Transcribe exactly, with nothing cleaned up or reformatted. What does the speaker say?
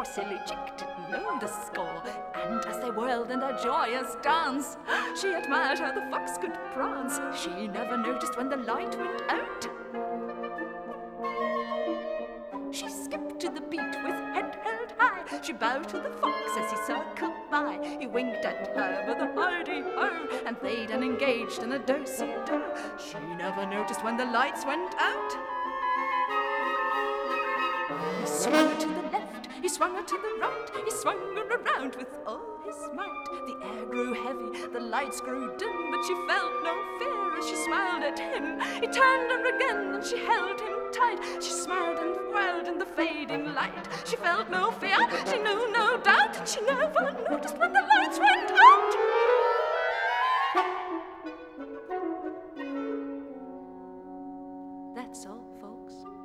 poor silly chick didn't know the score. And as they whirled in their joyous dance, she admired how the fox could prance. She never noticed when the light went out. She skipped to the beat with head held high. She bowed to the fox as he circled by. He winked at her with a hidey-ho, and they'd been engaged in a do-si-do. She never noticed when the lights went out. He swung her to the left, he swung her to the right, he swung her around with all his might. The air grew heavy, the lights grew dim, but she felt no fear as she smiled at him. He turned her again and she held him tight. She smiled and whirled in the fading light. She felt no fear, she knew no doubt, and she never noticed when the lights went out. That's all, folks.